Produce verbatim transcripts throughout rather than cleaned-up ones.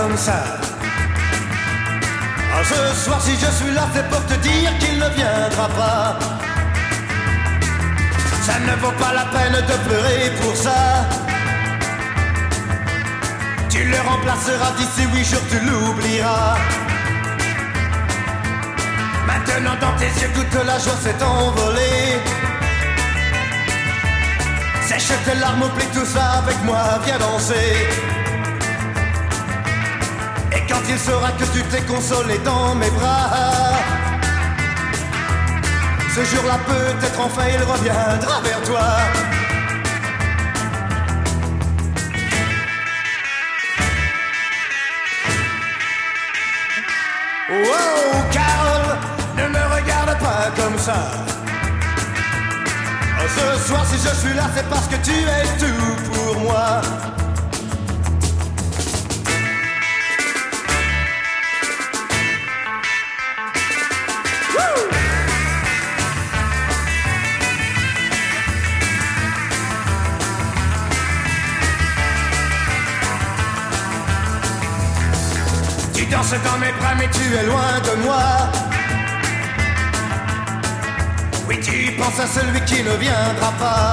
comme ça. Ah, ce soir si je suis là c'est pour te dire qu'il ne viendra pas. Ça ne vaut pas la peine de pleurer pour ça. Tu le remplaceras d'ici huit jours, tu l'oublieras. Maintenant dans tes yeux toute la joie s'est envolée. Sèche tes larmes, oublie tout ça avec moi, viens danser. Et quand il saura que tu t'es consolé dans mes bras, ce jour-là peut-être enfin il reviendra vers toi. Wow, Carole, ne me regarde pas comme ça. Oh, ce soir si je suis là c'est parce que tu es tout pour moi. Woo! Tu danses dans mes bras mais tu es loin de moi. Oui, tu penses à celui qui ne viendra pas.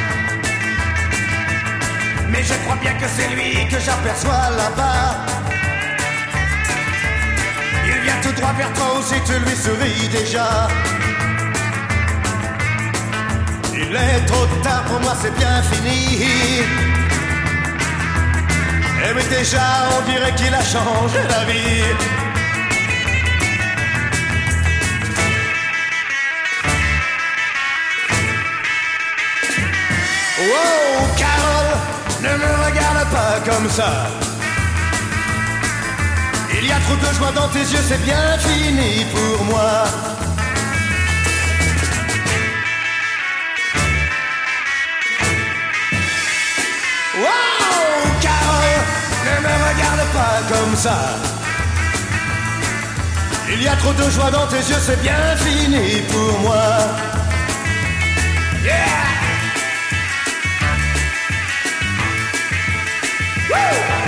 Mais je crois bien que c'est lui que j'aperçois là-bas. Il vient tout droit vers toi aussi, tu lui souris déjà. Il est trop tard pour moi, c'est bien fini. Et mais déjà on dirait qu'il a changé la vie. Wow, Carole, ne me regarde pas comme ça. Il y a trop de joie dans tes yeux, c'est bien fini pour moi. Wow, Carole, ne me regarde pas comme ça. Il y a trop de joie dans tes yeux, c'est bien fini pour moi. Yeah! Woo!